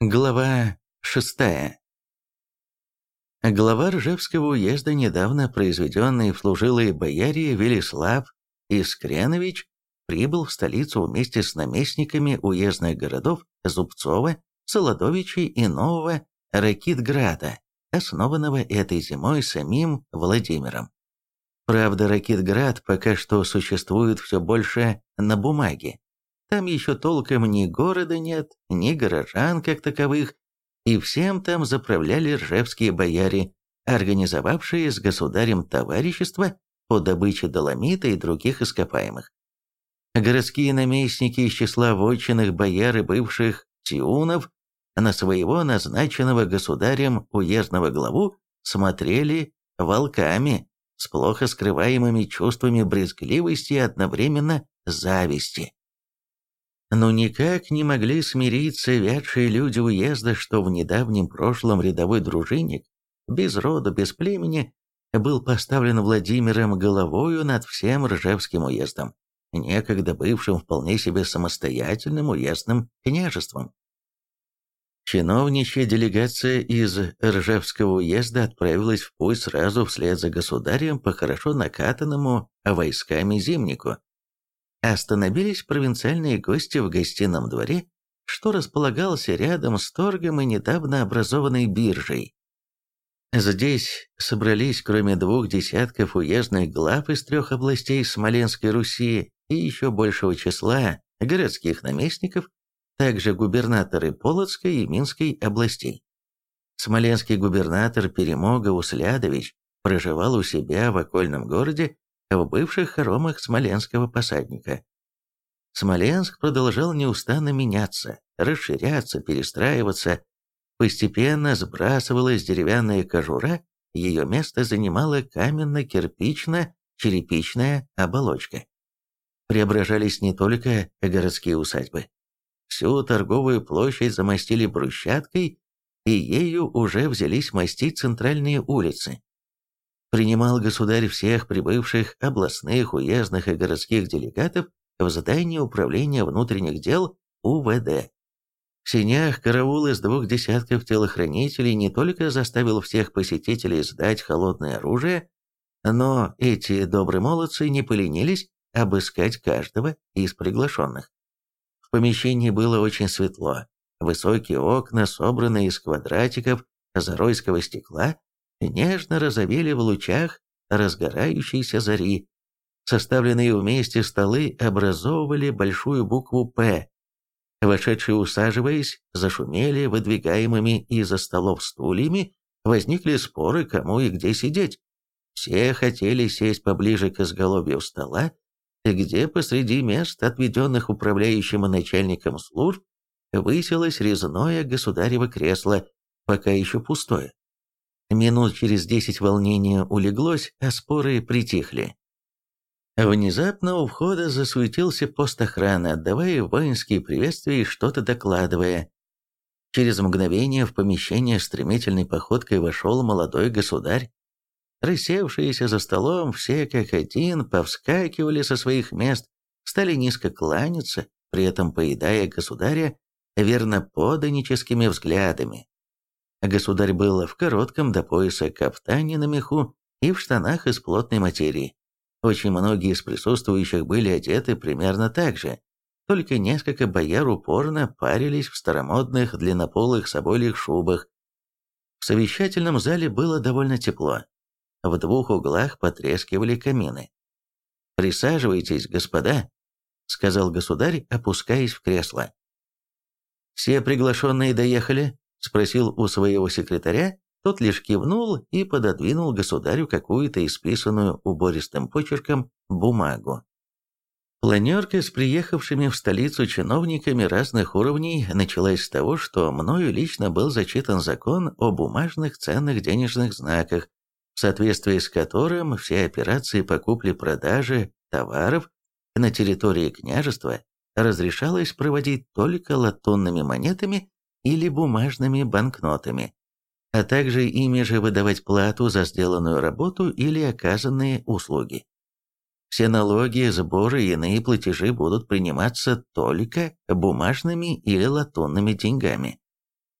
Глава 6. Глава Ржевского уезда, недавно произведенный в служилые бояре Велислав Искренович, прибыл в столицу вместе с наместниками уездных городов Зубцова, Солодовичей и Нового Ракитграда, основанного этой зимой самим Владимиром. Правда, Ракитград пока что существует все больше на бумаге. Там еще толком ни города нет, ни горожан как таковых, и всем там заправляли ржевские бояре, организовавшие с государем товарищество по добыче доломита и других ископаемых. Городские наместники из числа вотчинных бояр и бывших тиунов на своего назначенного государем уездного главу смотрели волками с плохо скрываемыми чувствами брезгливости и одновременно зависти. Но никак не могли смириться вядшие люди уезда, что в недавнем прошлом рядовой дружинник, без рода, без племени, был поставлен Владимиром головою над всем Ржевским уездом, некогда бывшим вполне себе самостоятельным уездным княжеством. Чиновничья делегация из Ржевского уезда отправилась в путь сразу вслед за государем по хорошо накатанному войсками зимнику. Остановились провинциальные гости в гостином дворе, что располагался рядом с торгом и недавно образованной биржей. Здесь собрались, кроме 2 десятков уездных глав из 3 областей Смоленской Руси и еще большего числа городских наместников, также губернаторы Полоцкой и Минской областей. Смоленский губернатор Перемога Услядович проживал у себя в окольном городе, в бывших хоромах смоленского посадника. Смоленск продолжал неустанно меняться, расширяться, перестраиваться. Постепенно сбрасывалась деревянная кожура, ее место занимала каменно-кирпично-черепичная оболочка. Преображались не только городские усадьбы. Всю торговую площадь замостили брусчаткой, и ею уже взялись мостить центральные улицы. Принимал государь всех прибывших областных, уездных и городских делегатов в здании управления внутренних дел УВД. В сенях караул из 2 десятков телохранителей не только заставил всех посетителей сдать холодное оружие, но эти добрые молодцы не поленились обыскать каждого из приглашенных. В помещении было очень светло. Высокие окна, собранные из квадратиков заройского стекла, нежно розовели в лучах разгорающейся зари. Составленные вместе столы образовывали большую букву «П». Вошедшие, усаживаясь, зашумели выдвигаемыми из-за столов стульями, возникли споры, кому и где сидеть. Все хотели сесть поближе к изголовью стола, где посреди мест, отведенных управляющим и начальником служб, высилось резное государево кресло, пока еще пустое. Минут через 10 волнение улеглось, а споры притихли. Внезапно у входа засуетился пост охраны, отдавая воинские приветствия и что-то докладывая. Через мгновение в помещение стремительной походкой вошел молодой государь. Рассевшиеся за столом все как один повскакивали со своих мест, стали низко кланяться, при этом поедая государя верноподаническими взглядами. Государь был в коротком до пояса кафтане на меху и в штанах из плотной материи. Очень многие из присутствующих были одеты примерно так же, только несколько бояр упорно парились в старомодных длиннополых собольих шубах. В совещательном зале было довольно тепло. В 2 углах потрескивали камины. «Присаживайтесь, господа», — сказал государь, опускаясь в кресло. «Все приглашенные доехали?» — спросил у своего секретаря, тот лишь кивнул и пододвинул государю какую-то исписанную убористым почерком бумагу. Планерка с приехавшими в столицу чиновниками разных уровней началась с того, что мною лично был зачитан закон о бумажных ценных денежных знаках, в соответствии с которым все операции по купле-продаже товаров на территории княжества разрешалось проводить только латунными монетами или бумажными банкнотами, а также ими же выдавать плату за сделанную работу или оказанные услуги. Все налоги, сборы и иные платежи будут приниматься только бумажными или латунными деньгами.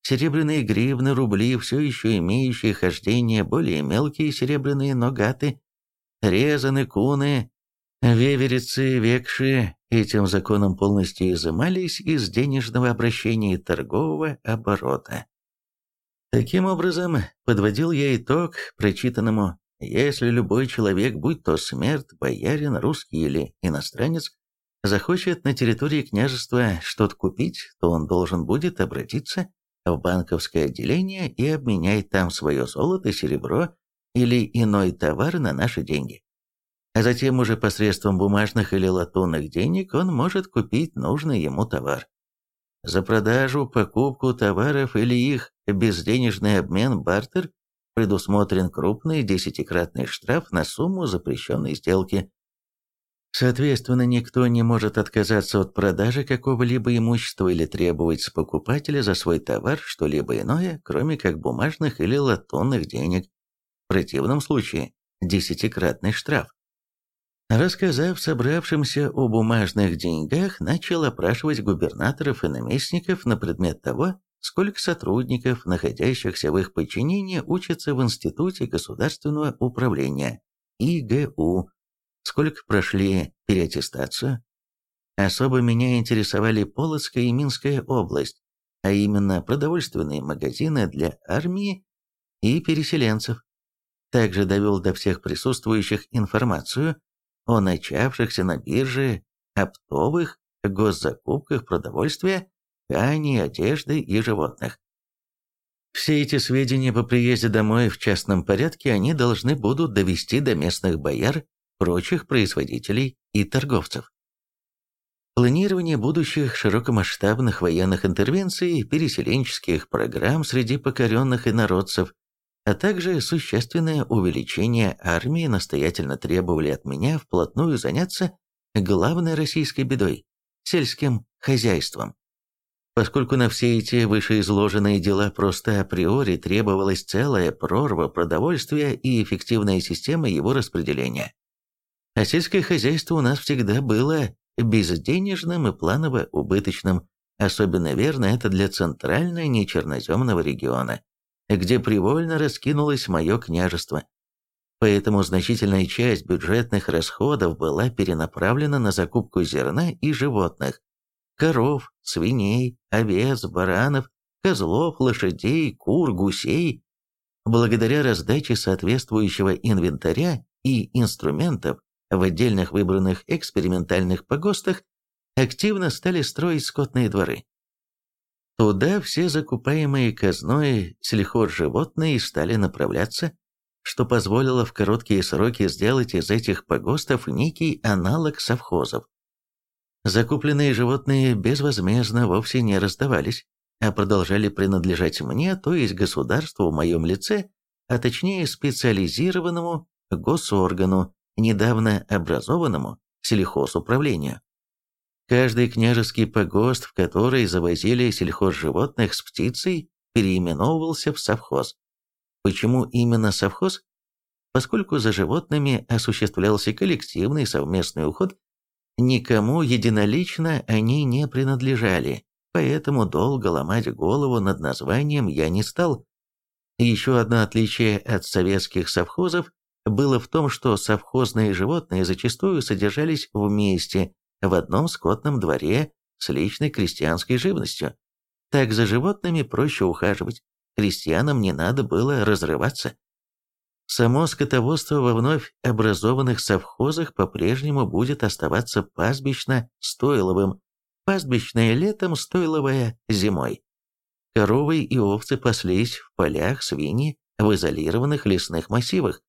серебряные гривны, рубли, все еще имеющие хождение, более мелкие серебряные ногаты, резаны, куны, веверицы, векши этим законом полностью изымались из денежного обращения и торгового оборота. Таким образом, подводил я итог прочитанному: если любой человек, будь то смерть, боярин, русский или иностранец, захочет на территории княжества что-то купить, то он должен будет обратиться в банковское отделение и обменять там свое золото, серебро или иной товар на наши деньги. А затем уже посредством бумажных или латунных денег он может купить нужный ему товар. За продажу, покупку товаров или их безденежный обмен, бартер, предусмотрен крупный десятикратный штраф на сумму запрещенной сделки. Соответственно, никто не может отказаться от продажи какого-либо имущества или требовать с покупателя за свой товар что-либо иное, кроме как бумажных или латунных денег. В противном случае десятикратный штраф. Рассказав собравшимся о бумажных деньгах, начал опрашивать губернаторов и наместников на предмет того, сколько сотрудников, находящихся в их подчинении, учатся в Институте государственного управления, ИГУ, сколько прошли переаттестацию. Особо меня интересовали Полоцкая и Минская область, а именно продовольственные магазины для армии и переселенцев. Также довел до всех присутствующих информацию о начавшихся на бирже оптовых госзакупках продовольствия, ткани, одежды и животных. Все эти сведения по приезде домой в частном порядке они должны будут довести до местных бояр, прочих производителей и торговцев. Планирование будущих широкомасштабных военных интервенций, переселенческих программ среди покоренных инородцев, а также существенное увеличение армии настоятельно требовали от меня вплотную заняться главной российской бедой – сельским хозяйством. Поскольку на все эти вышеизложенные дела просто априори требовалась целая прорва продовольствия и эффективная система его распределения. А сельское хозяйство у нас всегда было безденежным и планово убыточным, особенно верно это для центрально-нечерноземного региона, где привольно раскинулось мое княжество. Поэтому значительная часть бюджетных расходов была перенаправлена на закупку зерна и животных, коров, свиней, овец, баранов, козлов, лошадей, кур, гусей. Благодаря раздаче соответствующего инвентаря и инструментов в отдельных выбранных экспериментальных погостах активно стали строить скотные дворы. Туда все закупаемые казной сельхозживотные стали направляться, что позволило в короткие сроки сделать из этих погостов некий аналог совхозов. Закупленные животные безвозмездно вовсе не раздавались, а продолжали принадлежать мне, то есть государству в моем лице, а точнее специализированному госоргану, недавно образованному сельхозуправлению. Каждый княжеский погост, в который завозили сельхозживотных с птицей, переименовывался в совхоз. Почему именно совхоз? Поскольку за животными осуществлялся коллективный совместный уход, никому единолично они не принадлежали, поэтому долго ломать голову над названием я не стал. Еще одно отличие от советских совхозов было в том, что совхозные животные зачастую содержались вместе в одном скотном дворе с личной крестьянской живностью. Так за животными проще ухаживать, крестьянам не надо было разрываться. Само скотоводство во вновь образованных совхозах по-прежнему будет оставаться пастбищно-стойловым, пастбищное летом, стойловое зимой. Коровы и овцы паслись в полях, свиньи в изолированных лесных массивах.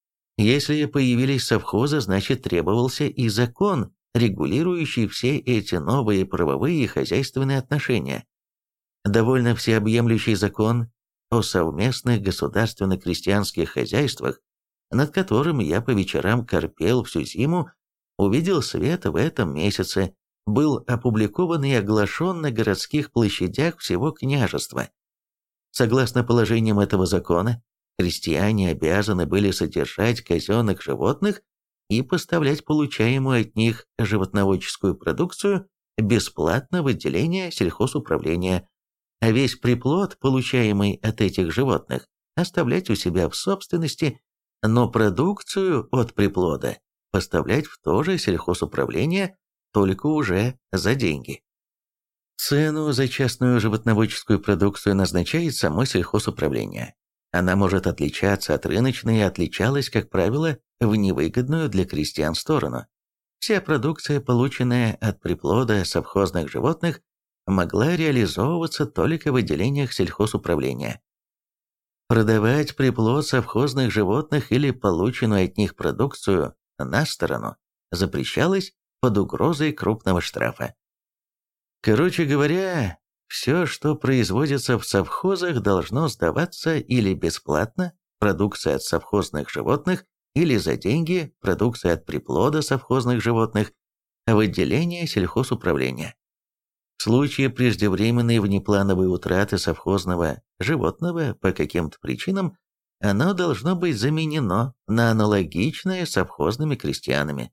Если появились совхозы, значит требовался и закон, регулирующий все эти новые правовые и хозяйственные отношения. Довольно всеобъемлющий закон о совместных государственно-крестьянских хозяйствах, над которым я по вечерам корпел всю зиму, увидел свет в этом месяце, был опубликован и оглашен на городских площадях всего княжества. Согласно положениям этого закона, крестьяне обязаны были содержать казенных животных и поставлять получаемую от них животноводческую продукцию бесплатно в отделение сельхозуправления, а весь приплод, получаемый от этих животных, оставлять у себя в собственности, но продукцию от приплода поставлять в то же сельхозуправление, только уже за деньги. Цену за частную животноводческую продукцию назначает само сельхозуправление. Она может отличаться от рыночной и отличалась, как правило, в невыгодную для крестьян сторону. Вся продукция, полученная от приплода совхозных животных, могла реализовываться только в отделениях сельхозуправления. Продавать приплод совхозных животных или полученную от них продукцию на сторону запрещалось под угрозой крупного штрафа. Короче говоря, все, что производится в совхозах, должно сдаваться или бесплатно, продукция от совхозных животных, или за деньги, продукция от приплода совхозных животных, в отделение сельхозуправления. В случае преждевременной внеплановой утраты совхозного животного по каким-то причинам, оно должно быть заменено на аналогичное совхозными крестьянами.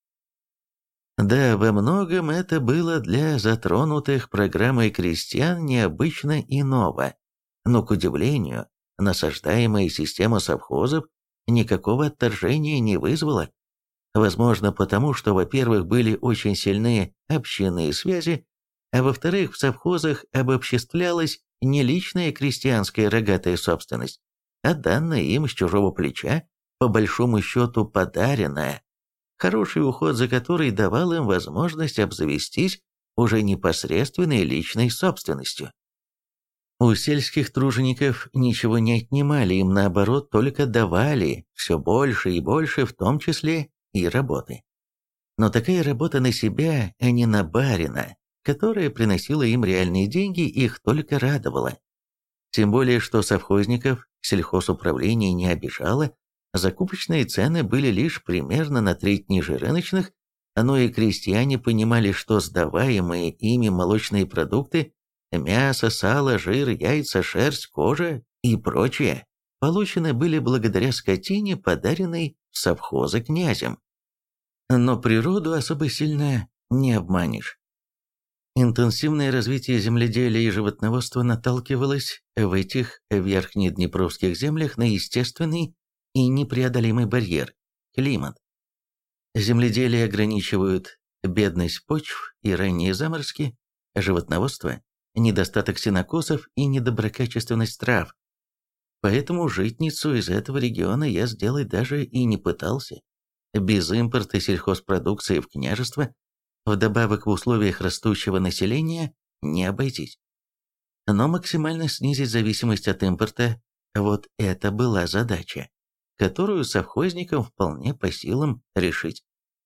Да, во многом это было для затронутых программой крестьян необычно и ново, но, к удивлению, насаждаемая система совхозов никакого отторжения не вызвала. Возможно, потому что, во-первых, были очень сильные общинные связи, а во-вторых, в совхозах обобществлялась не личная крестьянская рогатая собственность, а данная им с чужого плеча, по большому счету подаренная, хороший уход за который давал им возможность обзавестись уже непосредственной личной собственностью. У сельских тружеников ничего не отнимали, им наоборот только давали все больше и больше, в том числе и работы. Но такая работа на себя, а не на барина, которая приносила им реальные деньги, их только радовала. Тем более, что совхозников сельхозуправление не обижало, закупочные цены были лишь примерно на треть ниже рыночных, но и крестьяне понимали, что сдаваемые ими молочные продукты – мясо, сало, жир, яйца, шерсть, кожа и прочее – получены были благодаря скотине, подаренной в совхозы князем. Но природу особо сильно не обманешь. Интенсивное развитие земледелия и животноводства наталкивалось в этих верхнеднепровских землях на естественный и непреодолимый барьер – климат. Земледелие ограничивают бедность почв и ранние заморозки, животноводство, недостаток сенокосов и недоброкачественность трав. Поэтому житницу из этого региона я сделать даже и не пытался. Без импорта сельхозпродукции в княжество, вдобавок в условиях растущего населения, не обойтись. Но максимально снизить зависимость от импорта – вот это была задача, которую совхозникам вполне по силам решить.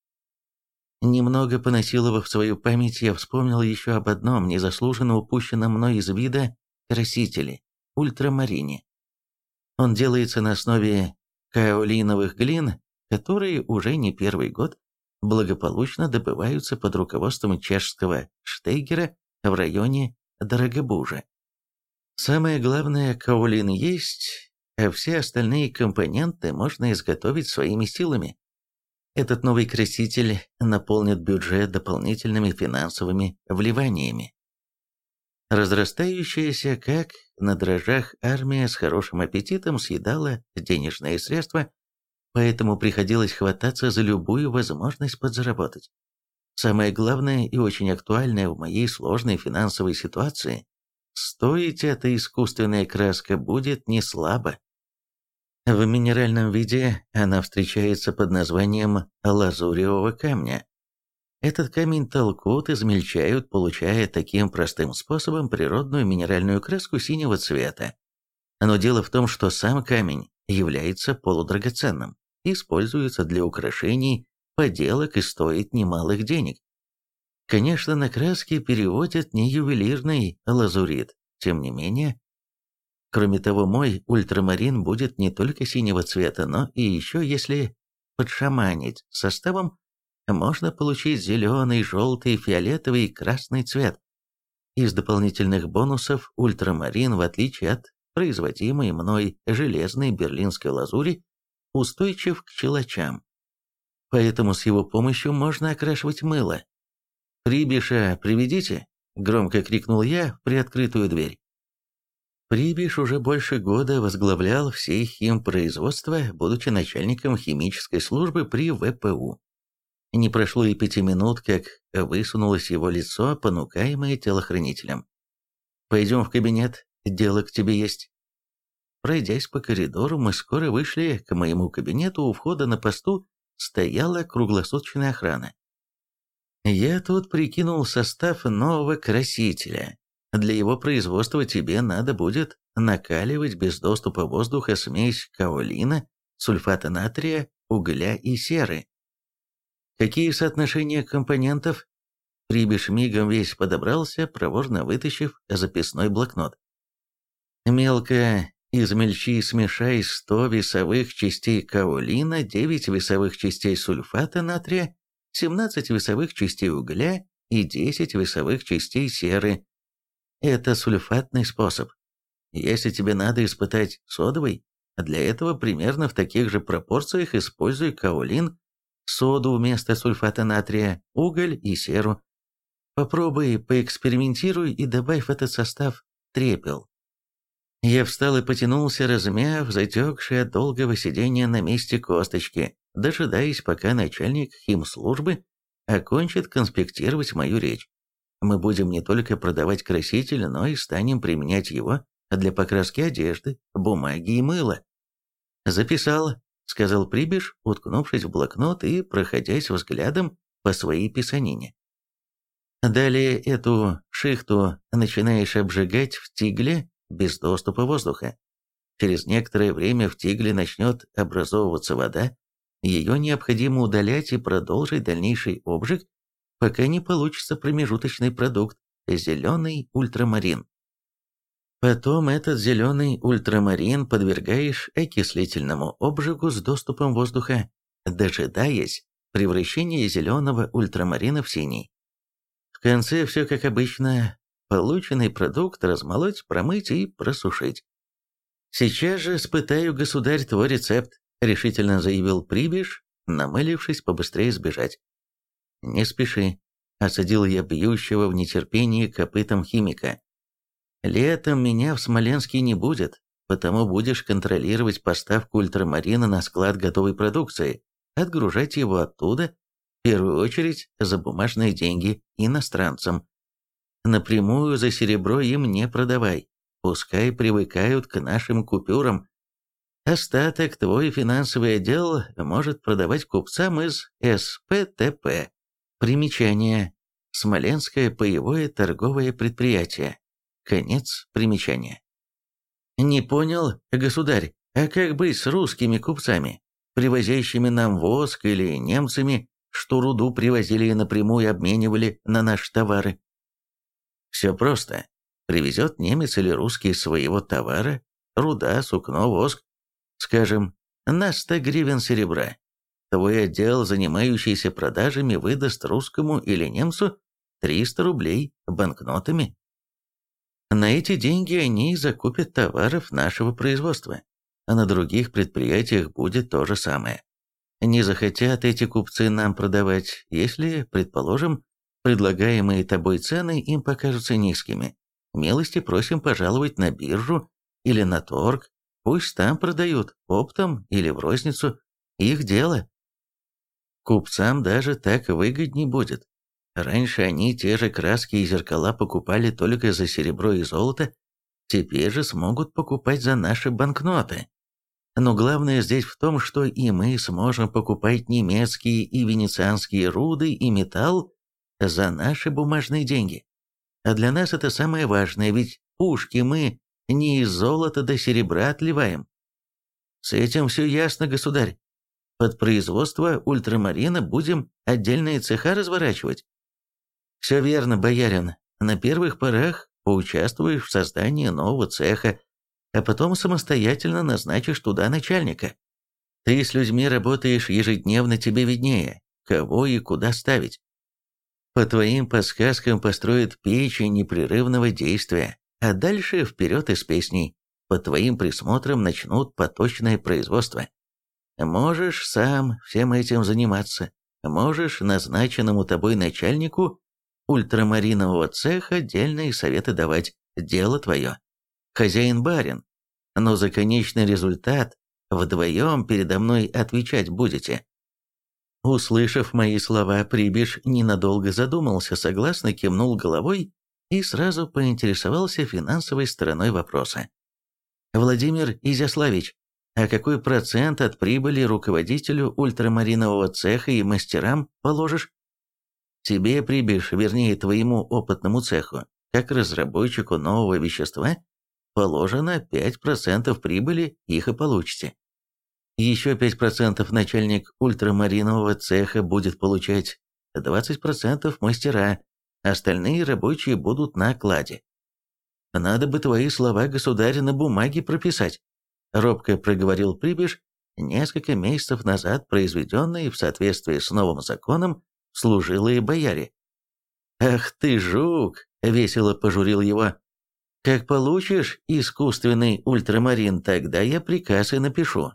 Немного понасиловав свою память, я вспомнил еще об одном незаслуженно упущенном мной из вида красителе – ультрамарине. Он делается на основе каолиновых глин, которые уже не первый год благополучно добываются под руководством чешского Штейгера в районе Дорогобужа. Самое главное, каолин есть, а все остальные компоненты можно изготовить своими силами. Этот новый краситель наполнит бюджет дополнительными финансовыми вливаниями. Разрастающаяся, как на дрожжах, армия с хорошим аппетитом съедала денежные средства, поэтому приходилось хвататься за любую возможность подзаработать. Самое главное и очень актуальное в моей сложной финансовой ситуации – стоить эта искусственная краска будет не слабо. В минеральном виде она встречается под названием лазуревого камня. Этот камень толкут, измельчают, получая таким простым способом природную минеральную краску синего цвета. Но дело в том, что сам камень является полудрагоценным, используется для украшений, поделок и стоит немалых денег. Конечно, на краски переводят не ювелирный лазурит, тем не менее. Кроме того, мой ультрамарин будет не только синего цвета, но и еще, если подшаманить составом, можно получить зеленый, желтый, фиолетовый и красный цвет. Из дополнительных бонусов ультрамарин, в отличие от производимой мной железной берлинской лазури, устойчив к щелочам. Поэтому с его помощью можно окрашивать мыло. «Прибиша, приведите!» – громко крикнул я в приоткрытую дверь. Прибиш уже больше года возглавлял все химпроизводства, будучи начальником химической службы при ВПУ. Не прошло и 5 минут, как высунулось его лицо, понукаемое телохранителем. «Пойдем в кабинет, дело к тебе есть». Пройдясь по коридору, мы скоро вышли к моему кабинету. У входа на посту стояла круглосуточная охрана. Я тут прикинул состав нового красителя. Для его производства тебе надо будет накаливать без доступа воздуха смесь каолина, сульфата натрия, угля и серы. Какие соотношения компонентов? Прибиш мигом весь подобрался, проворно вытащив записной блокнот. Мелко измельчи и смешай 100 весовых частей каолина, 9 весовых частей сульфата натрия, 17 весовых частей угля и 10 весовых частей серы. Это сульфатный способ. Если тебе надо испытать содовый, для этого примерно в таких же пропорциях используй каолин, соду вместо сульфата натрия, уголь и серу. Попробуй, поэкспериментируй и добавь в этот состав трепел. Я встал и потянулся, размяв затекшие от долгого сидения на месте косточки, дожидаясь, пока начальник химслужбы окончит конспектировать мою речь. Мы будем не только продавать краситель, но и станем применять его для покраски одежды, бумаги и мыла. «Записал», — сказал Прибиш, уткнувшись в блокнот и проходясь взглядом по своей писанине. «Далее эту шихту начинаешь обжигать в тигле без доступа воздуха. Через некоторое время в тигле начнет образовываться вода, ее необходимо удалять и продолжить дальнейший обжиг, пока не получится промежуточный продукт – зеленый ультрамарин. Потом этот зеленый ультрамарин подвергаешь окислительному обжигу с доступом воздуха, дожидаясь превращения зеленого ультрамарина в синий. В конце все как обычно, полученный продукт размолоть, промыть и просушить. «Сейчас же испытаю, государь, твой рецепт», — решительно заявил Прибиш, намылившись побыстрее сбежать. «Не спеши», — осадил я бьющего в нетерпении копытом химика. «Летом меня в Смоленске не будет, потому будешь контролировать поставку ультрамарина на склад готовой продукции, отгружать его оттуда, в первую очередь за бумажные деньги иностранцам. Напрямую за серебро им не продавай, пускай привыкают к нашим купюрам. Остаток твой финансовый отдел может продавать купцам из СПТП. Примечание. Смоленское паевое торговое предприятие. Конец примечания. Не понял, государь, а как быть с русскими купцами, привозящими нам воск, или немцами, что руду привозили и напрямую обменивали на наши товары? Все просто. Привезет немец или русский своего товара, руда, сукно, воск, скажем, на 100 гривен серебра. Твой отдел, занимающийся продажами, выдаст русскому или немцу 300 рублей банкнотами. На эти деньги они закупят товаров нашего производства, а на других предприятиях будет то же самое. Не захотят эти купцы нам продавать, если, предположим, предлагаемые тобой цены им покажутся низкими. Милости просим пожаловать на биржу или на торг, пусть там продают, оптом или в розницу, их дело. Купцам даже так выгодней будет. Раньше они те же краски и зеркала покупали только за серебро и золото, теперь же смогут покупать за наши банкноты. Но главное здесь в том, что и мы сможем покупать немецкие и венецианские руды и металл за наши бумажные деньги. А для нас это самое важное, ведь пушки мы не из золота до серебра отливаем. С этим все ясно, государь. Под производство ультрамарина будем отдельные цеха разворачивать. Все верно, боярин. На первых порах поучаствуешь в создании нового цеха, а потом самостоятельно назначишь туда начальника. Ты с людьми работаешь ежедневно, тебе виднее, кого и куда ставить. По твоим подсказкам построят печи непрерывного действия, а дальше вперед из песней. Под твоим присмотром начнут поточное производство. Можешь сам всем этим заниматься, можешь назначенному тобой начальнику ультрамаринового цеха отдельные советы давать, дело твое. хозяин-барин, но за конечный результат вдвоем передо мной отвечать будете». Услышав мои слова, Прибиш ненадолго задумался, согласно кивнул головой и сразу поинтересовался финансовой стороной вопроса. «Владимир Изяславич, а какой процент от прибыли руководителю ультрамаринового цеха и мастерам положишь?» «Тебе, Прибиш, вернее твоему опытному цеху, как разработчику нового вещества, положено 5% прибыли, их и получите. Еще 5% начальник ультрамаринового цеха будет получать, 20% мастера, остальные рабочие будут на окладе. Надо бы твои слова, государь, на бумаге прописать», — робко проговорил Прибиш, несколько месяцев назад произведенные в соответствии с новым законом служилые бояре. «Ах ты, жук!» — весело пожурил его. «Как получишь искусственный ультрамарин, тогда я приказ и напишу.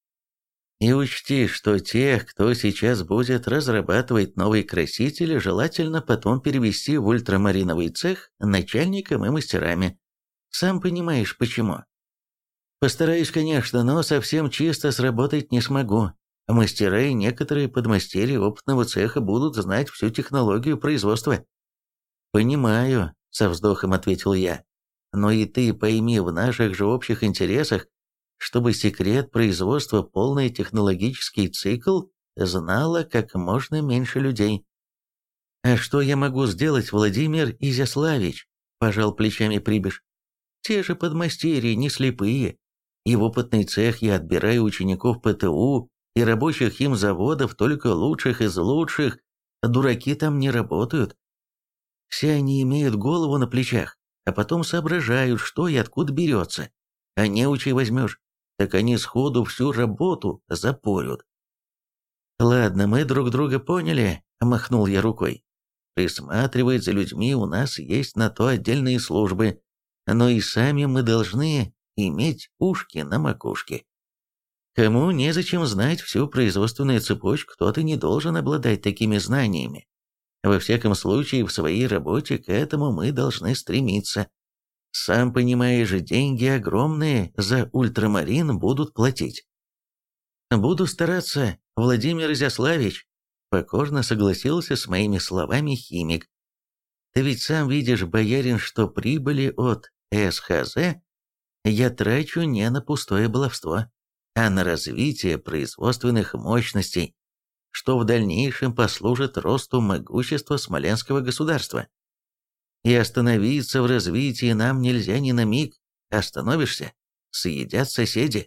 И учти, что тех, кто сейчас будет разрабатывать новые красители, желательно потом перевести в ультрамариновый цех начальником и мастерами. Сам понимаешь, почему. Постараюсь, конечно, но совсем чисто сработать не смогу. Мастера и некоторые подмастерья опытного цеха будут знать всю технологию производства». «Понимаю», — со вздохом ответил я. «Но и ты пойми, в наших же общих интересах, чтобы секрет производства, полный технологический цикл, знало как можно меньше людей». «А что я могу сделать, Владимир Изяславич?» – пожал плечами Прибиш. «Те же подмастерья не слепые, и в опытный цех я отбираю учеников ПТУ и рабочих им заводов, только лучших из лучших, а дураки там не работают. Все они имеют голову на плечах, а потом соображают, что и откуда берется. А неучей возьмешь, так они сходу всю работу запорют». «Ладно, мы друг друга поняли», – махнул я рукой. «Присматривать за людьми у нас есть на то отдельные службы, но и сами мы должны иметь ушки на макушке. Кому незачем знать всю производственную цепочку, кто-то не должен обладать такими знаниями. Во всяком случае, в своей работе к этому мы должны стремиться. Сам понимаешь, деньги огромные за ультрамарин будут платить». «Буду стараться, Владимир Изяславич», — покорно согласился с моими словами химик. «Ты ведь сам видишь, боярин, что прибыли от СХЗ я трачу не на пустое баловство, а на развитие производственных мощностей, что в дальнейшем послужит росту могущества Смоленского государства. И остановиться в развитии нам нельзя ни на миг. Остановишься — съедят соседи».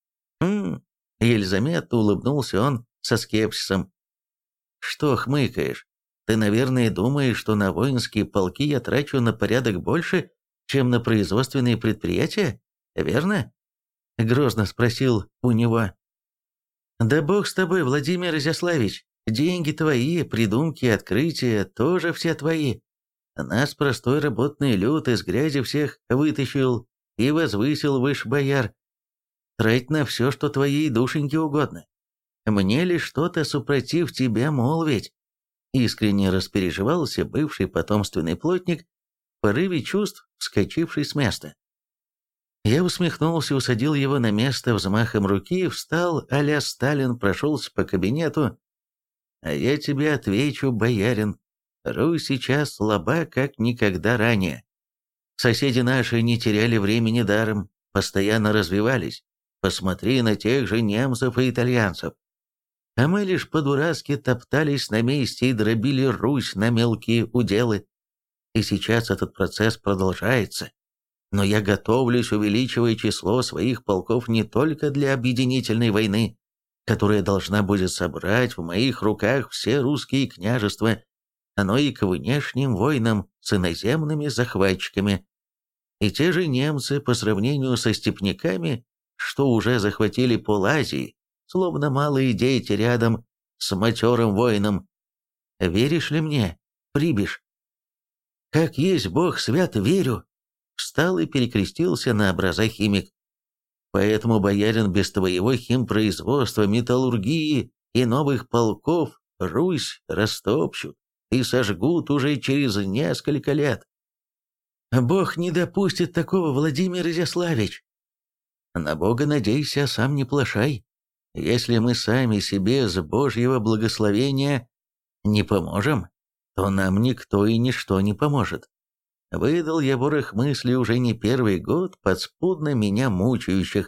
Еле заметно улыбнулся он со скепсисом. «Что хмыкаешь? Ты, наверное, думаешь, что на воинские полки я трачу на порядок больше, чем на производственные предприятия, верно?» Грозно спросил у него. «Да бог с тобой, Владимир Изяславич, деньги твои, придумки, открытия тоже все твои. Нас простой работный люд из грязи всех вытащил и возвысил выше бояр. Трать на все, что твоей душеньке угодно. Мне ли что-то супротив тебя молвить?» Искренне распереживался бывший потомственный плотник, в порыве чувств, вскочивший с места. Я усмехнулся, усадил его на место взмахом руки, встал а-ля Сталин, прошелся по кабинету. «А я тебе отвечу, боярин, Русь сейчас слаба, как никогда ранее. Соседи наши не теряли времени даром, постоянно развивались. Посмотри на тех же немцев и итальянцев. А мы лишь по-дурацки топтались на месте и дробили Русь на мелкие уделы. И сейчас этот процесс продолжается. Но я готовлюсь, увеличивая число своих полков не только для объединительной войны, которая должна будет собрать в моих руках все русские княжества, но и к внешним войнам с иноземными захватчиками. И те же немцы, по сравнению со степняками, что уже захватили пол-Азии, словно малые дети рядом с матерым воином. Веришь ли мне, Прибиш?» «Как есть Бог свят, верю!» Встал и перекрестился на образа химик. «Поэтому, боярин, без твоего химпроизводства, металлургии и новых полков Русь растопчут и сожгут уже через несколько лет». Бог не допустит такого, Владимир Изяславич. На Бога надейся, а сам не плашай. Если мы сами себе с Божьего благословения не поможем, то нам никто и ничто не поможет. Выдал я ворох мыслей уже не первый год, подспудно меня мучающих.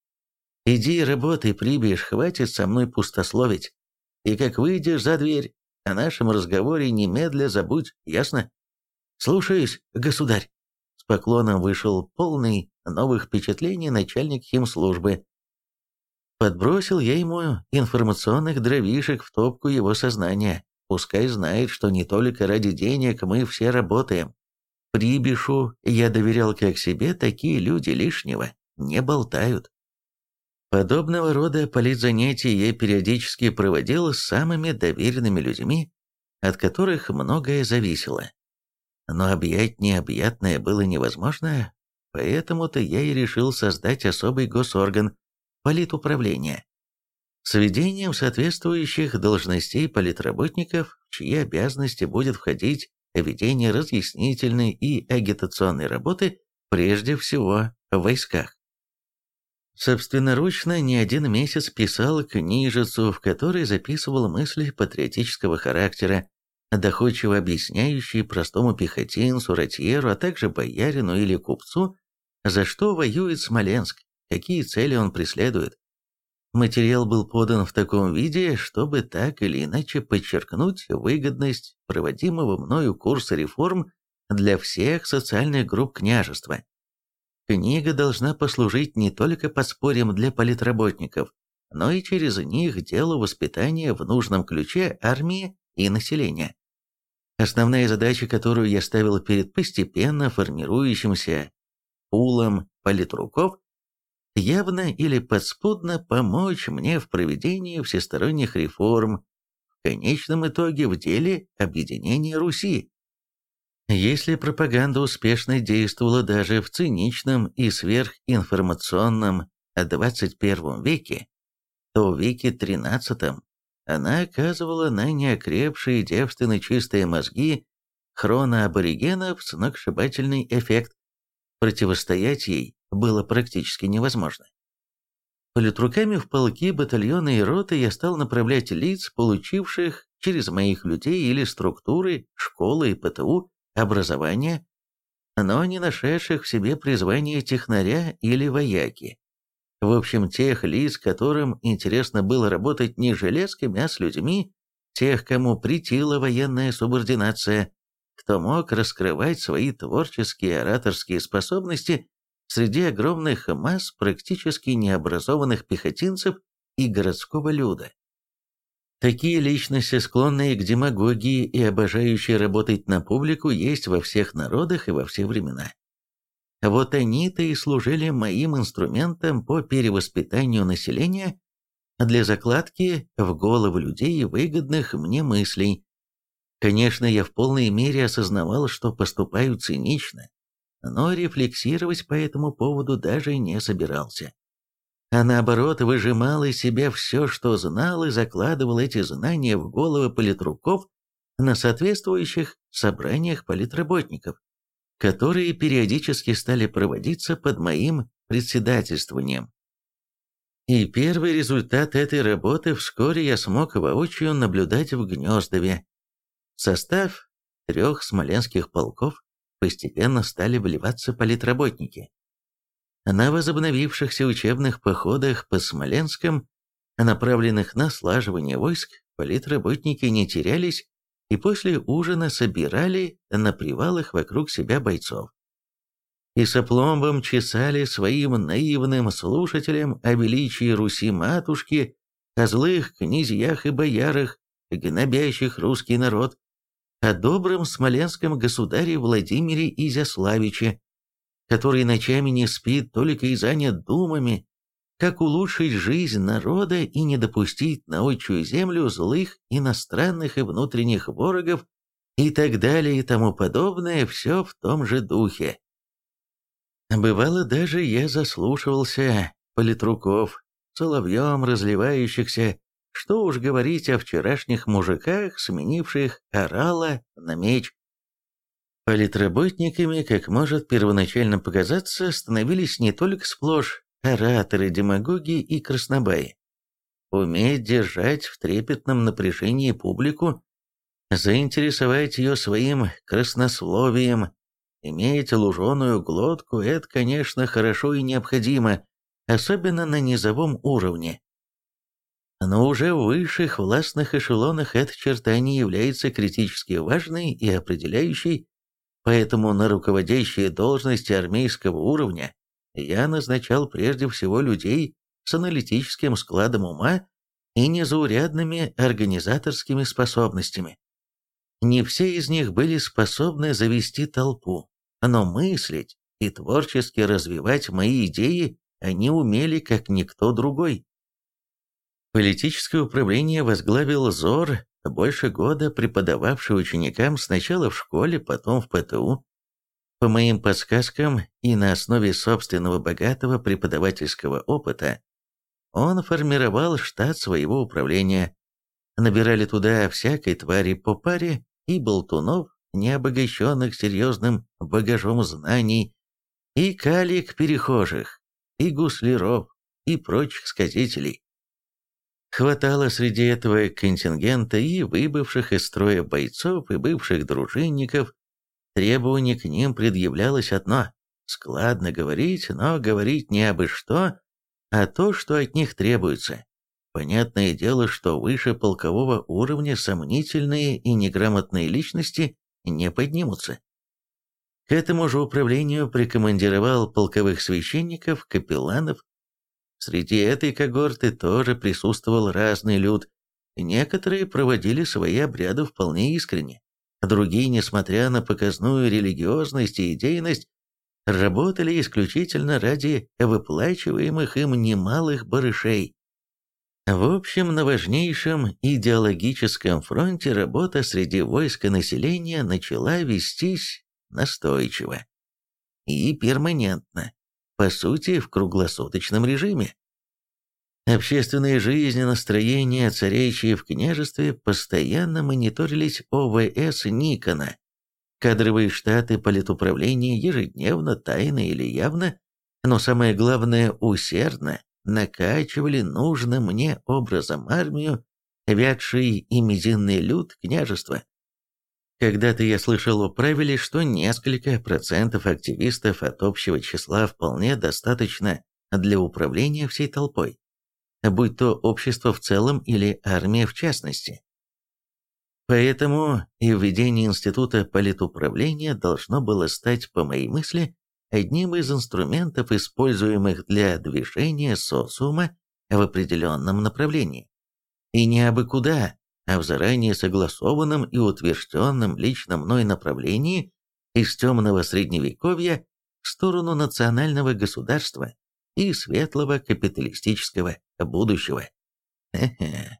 Иди работай, прибежь, хватит со мной пустословить. И как выйдешь за дверь, о нашем разговоре немедля забудь, ясно? Слушаюсь, государь. С поклоном вышел полный новых впечатлений начальник химслужбы. Подбросил я ему информационных дровишек в топку его сознания. Пускай знает, что не только ради денег мы все работаем. Прибишу я доверял как себе, такие люди лишнего не болтают. Подобного рода политзанятия я периодически проводил с самыми доверенными людьми, от которых многое зависело. Но объять необъятное было невозможно, поэтому-то я и решил создать особый госорган – политуправление, с введением соответствующих должностей политработников, в чьи обязанности будет входить ведение разъяснительной и агитационной работы прежде всего в войсках. Собственноручно не один месяц писал книжицу, в которой записывал мысли патриотического характера, доходчиво объясняющие простому пехотинцу, ротьеру, а также боярину или купцу, за что воюет Смоленск, какие цели он преследует. Материал был подан в таком виде, чтобы так или иначе подчеркнуть выгодность проводимого мною курса реформ для всех социальных групп княжества. Книга должна послужить не только подспорьем для политработников, но и через них делу воспитания в нужном ключе армии и населения. Основная задача, которую я ставил перед постепенно формирующимся пулом политруков, явно или подспудно помочь мне в проведении всесторонних реформ, в конечном итоге в деле объединения Руси. Если пропаганда успешно действовала даже в циничном и сверхинформационном XXI веке, то в веке XIII она оказывала на неокрепшие девственно чистые мозги хроноаборигенов сногсшибательный эффект. Противостоять ей было практически невозможно. Политруками в полки, батальоны и роты я стал направлять лиц, получивших через моих людей или структуры, школы и ПТУ, образование, но не нашедших в себе призвание технаря или вояки. В общем, тех лиц, которым интересно было работать не железками, а с людьми, тех, кому претила военная субординация, кто мог раскрывать свои творческие ораторские способности среди огромных масс практически необразованных пехотинцев и городского люда. Такие личности, склонные к демагогии и обожающие работать на публику, есть во всех народах и во все времена. Вот они-то и служили моим инструментом по перевоспитанию населения для закладки в головы людей выгодных мне мыслей. Конечно, я в полной мере осознавал, что поступаю цинично, но рефлексировать по этому поводу даже не собирался. А наоборот, выжимал из себя все, что знал, и закладывал эти знания в головы политруков на соответствующих собраниях политработников, которые периодически стали проводиться под моим председательствованием. И первый результат этой работы вскоре я смог воочию наблюдать в Гнездове. В состав 3 смоленских полков постепенно стали вливаться политработники. На возобновившихся учебных походах по Смоленском, направленных на слаживание войск, политработники не терялись и после ужина собирали на привалах вокруг себя бойцов. И с опломбом чесали своим наивным слушателям о величии Руси-матушки, о злых князьях и боярах, гнобящих русский народ, о добром смоленском государе Владимире Изяславиче, который ночами не спит только и занят думами, как улучшить жизнь народа и не допустить на отчую землю злых иностранных и внутренних ворогов и так далее и тому подобное, все в том же духе. Бывало, даже я заслушивался политруков, соловьем разливающихся, что уж говорить о вчерашних мужиках, сменивших орала на меч. Политработниками, как может первоначально показаться, становились не только сплошь ораторы, демагоги и краснобаи. Уметь держать в трепетном напряжении публику, заинтересовать ее своим краснословием, иметь луженую глотку – это, конечно, хорошо и необходимо, особенно на низовом уровне. Но уже в высших властных эшелонах эта черта не является критически важной и определяющей, поэтому на руководящие должности армейского уровня я назначал прежде всего людей с аналитическим складом ума и незаурядными организаторскими способностями. Не все из них были способны завести толпу, но мыслить и творчески развивать мои идеи они умели, как никто другой. Политическое управление возглавил Зор, больше года преподававший ученикам сначала в школе, потом в ПТУ. По моим подсказкам и на основе собственного богатого преподавательского опыта он формировал штат своего управления. Набирали туда всякой твари по паре и болтунов, не обогащенных серьезным багажом знаний, и калик-перехожих, и гусляров, и прочих сказителей. Хватало среди этого контингента и выбывших из строя бойцов, и бывших дружинников. Требование к ним предъявлялось одно – складно говорить, но говорить не абы что, а то, что от них требуется. Понятное дело, что выше полкового уровня сомнительные и неграмотные личности не поднимутся. К этому же управлению прикомандировал полковых священников, капелланов. Среди этой когорты тоже присутствовал разный люд. Некоторые проводили свои обряды вполне искренне, другие, несмотря на показную религиозность и идейность, работали исключительно ради выплачиваемых им немалых барышей. В общем, на важнейшем идеологическом фронте работа среди войска населения начала вестись настойчиво и перманентно, по сути, в круглосуточном режиме. Общественная жизнь и настроения, царящие в княжестве, постоянно мониторились ОВС Никона. Кадровые штаты политуправления ежедневно, тайно или явно, но самое главное усердно накачивали нужным мне образом армию, вятший и мизинный люд княжества. Когда-то я слышал о правиле, что несколько процентов активистов от общего числа вполне достаточно для управления всей толпой, будь то общество в целом или армия в частности. Поэтому и введение института политуправления должно было стать, по моей мысли, одним из инструментов, используемых для движения социума в определенном направлении. И не абы куда, а в заранее согласованном и утвержденном лично мной направлении из темного средневековья в сторону национального государства и светлого капиталистического будущего. Хе-хе.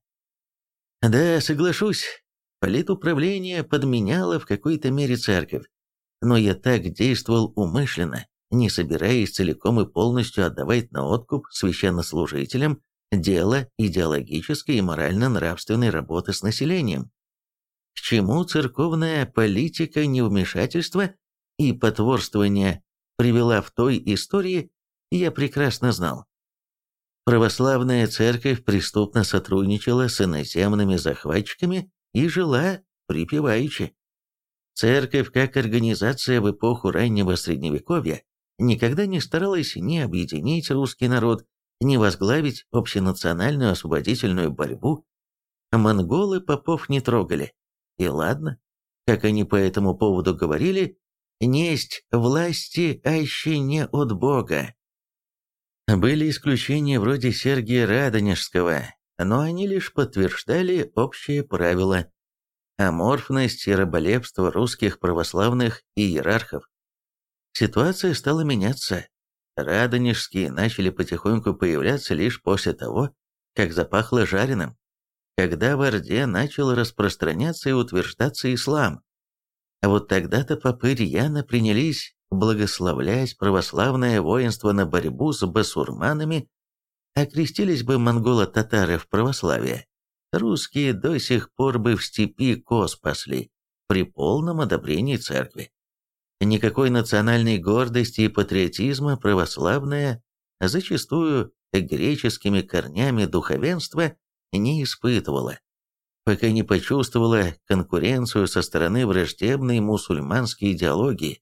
Да, соглашусь, политуправление подменяло в какой-то мере церковь, но я так действовал умышленно, не собираясь целиком и полностью отдавать на откуп священнослужителям дело идеологической и морально-нравственной работы с населением. К чему церковная политика невмешательства и потворствования привела в той истории, я прекрасно знал. Православная церковь преступно сотрудничала с иноземными захватчиками и жила припеваючи. Церковь, как организация в эпоху раннего Средневековья, никогда не старалась ни объединить русский народ, ни возглавить общенациональную освободительную борьбу. Монголы попов не трогали. И ладно, как они по этому поводу говорили, «несть власти аще не от Бога». Были исключения вроде Сергия Радонежского, но они лишь подтверждали общее правило – аморфность и раболепство русских православных иерархов. Ситуация стала меняться. Радонежские начали потихоньку появляться лишь после того, как запахло жареным, когда в Орде начал распространяться и утверждаться ислам. А вот тогда-то попы рьяно принялись благословлять православное воинство на борьбу с басурманами, окрестились бы монголо-татары в православие. Русские до сих пор бы в степи коз пасли при полном одобрении церкви. Никакой национальной гордости и патриотизма православное, зачастую греческими корнями духовенство, не испытывало, пока не почувствовала конкуренцию со стороны враждебной мусульманской идеологии.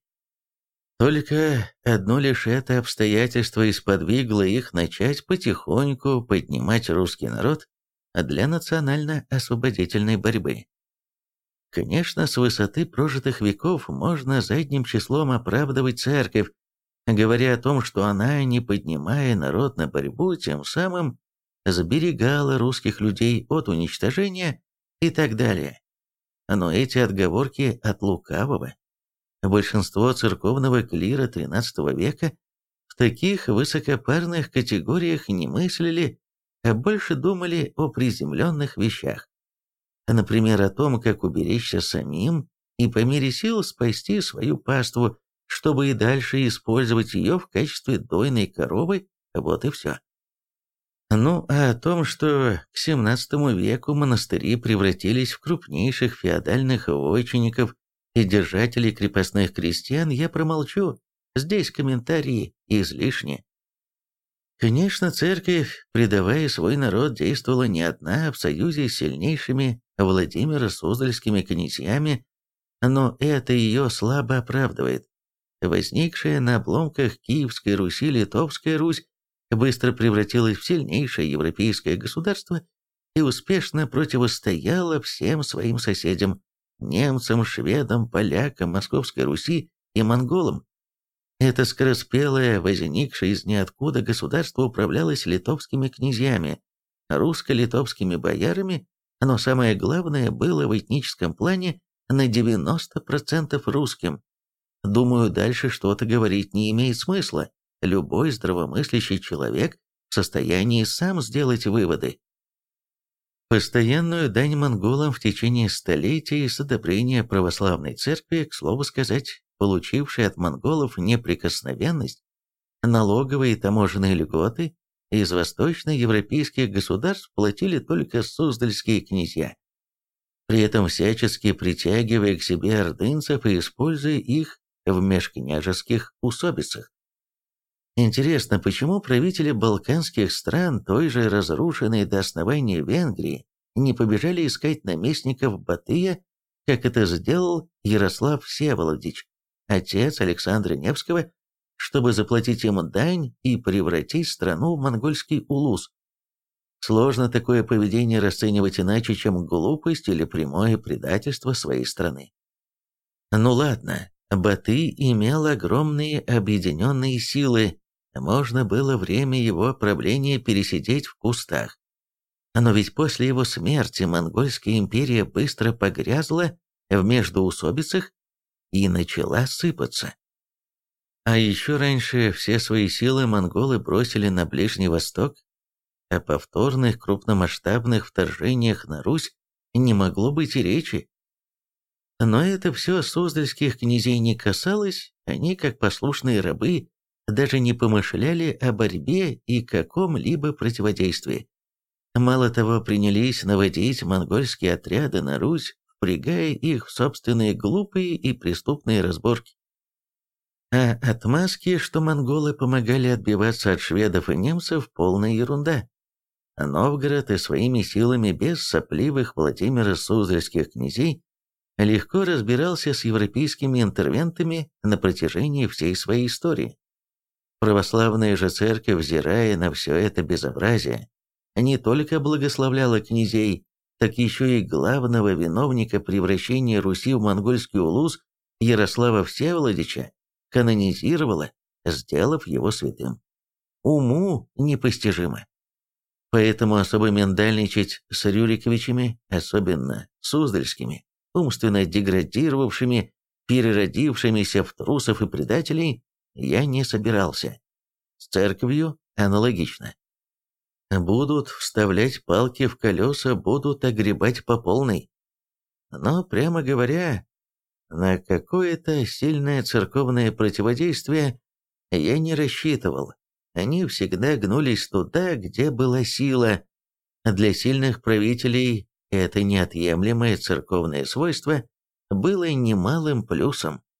Только одно лишь это обстоятельство и сподвигло их начать потихоньку поднимать русский народ для национально-освободительной борьбы. Конечно, с высоты прожитых веков можно задним числом оправдывать церковь, говоря о том, что она, не поднимая народ на борьбу, тем самым сберегала русских людей от уничтожения и так далее. Но эти отговорки от лукавого. Большинство церковного клира XIII века в таких высокопарных категориях не мыслили, а больше думали о приземленных вещах. Например, о том, как уберечься самим и по мере сил спасти свою паству, чтобы и дальше использовать ее в качестве дойной коровы, вот и все. Ну, а о том, что к XVII веку монастыри превратились в крупнейших феодальных вотчинников и держателей крепостных крестьян, я промолчу, здесь комментарии излишни. Конечно, церковь, предавая свой народ, действовала не одна, а в союзе с сильнейшими Владимиро-Суздальскими князьями, но это ее слабо оправдывает. Возникшая на обломках Киевской Руси Литовская Русь быстро превратилась в сильнейшее европейское государство и успешно противостояла всем своим соседям – немцам, шведам, полякам, Московской Руси и монголам. Это скороспелое, возникшее из ниоткуда государство управлялось литовскими князьями, русско-литовскими боярами, но самое главное было в этническом плане на 90% русским. Думаю, дальше что-то говорить не имеет смысла. Любой здравомыслящий человек в состоянии сам сделать выводы. Постоянную дань монголам в течение столетий с одобрения православной церкви, к слову сказать, получившей от монголов неприкосновенность, налоговые и таможенные льготы из восточноевропейских государств платили только суздальские князья, при этом всячески притягивая к себе ордынцев и используя их в межкняжеских усобицах. Интересно, почему правители балканских стран, той же разрушенной до основания Венгрии, не побежали искать наместников Батыя, как это сделал Ярослав Всеволодич, отец Александра Невского, чтобы заплатить ему дань и превратить страну в монгольский улус? Сложно такое поведение расценивать иначе, чем глупость или прямое предательство своей страны. Ну ладно, Батый имел огромные объединенные силы, можно было время его правления пересидеть в кустах. Но ведь после его смерти Монгольская империя быстро погрязла в междоусобицах и начала сыпаться. А еще раньше все свои силы монголы бросили на Ближний Восток. О повторных крупномасштабных вторжениях на Русь не могло быть и речи. Но это все суздальских князей не касалось, они, как послушные рабы, даже не помышляли о борьбе и каком-либо противодействии. Мало того, принялись наводить монгольские отряды на Русь, впрягая их в собственные глупые и преступные разборки. А отмазки, что монголы помогали отбиваться от шведов и немцев, полная ерунда. Новгород и своими силами без сопливых Владимиро-Суздальских князей легко разбирался с европейскими интервентами на протяжении всей своей истории. Православная же церковь, взирая на все это безобразие, не только благословляла князей, так еще и главного виновника превращения Руси в монгольский улус Ярослава Всеволодича канонизировала, сделав его святым. Уму непостижимо. Поэтому особо миндальничать с Рюриковичами, особенно суздальскими, умственно деградировавшими, переродившимися в трусов и предателей, я не собирался. С церковью аналогично. Будут вставлять палки в колеса, будут огребать по полной. Но, прямо говоря, на какое-то сильное церковное противодействие я не рассчитывал. Они всегда гнулись туда, где была сила. Для сильных правителей это неотъемлемое церковное свойство было немалым плюсом.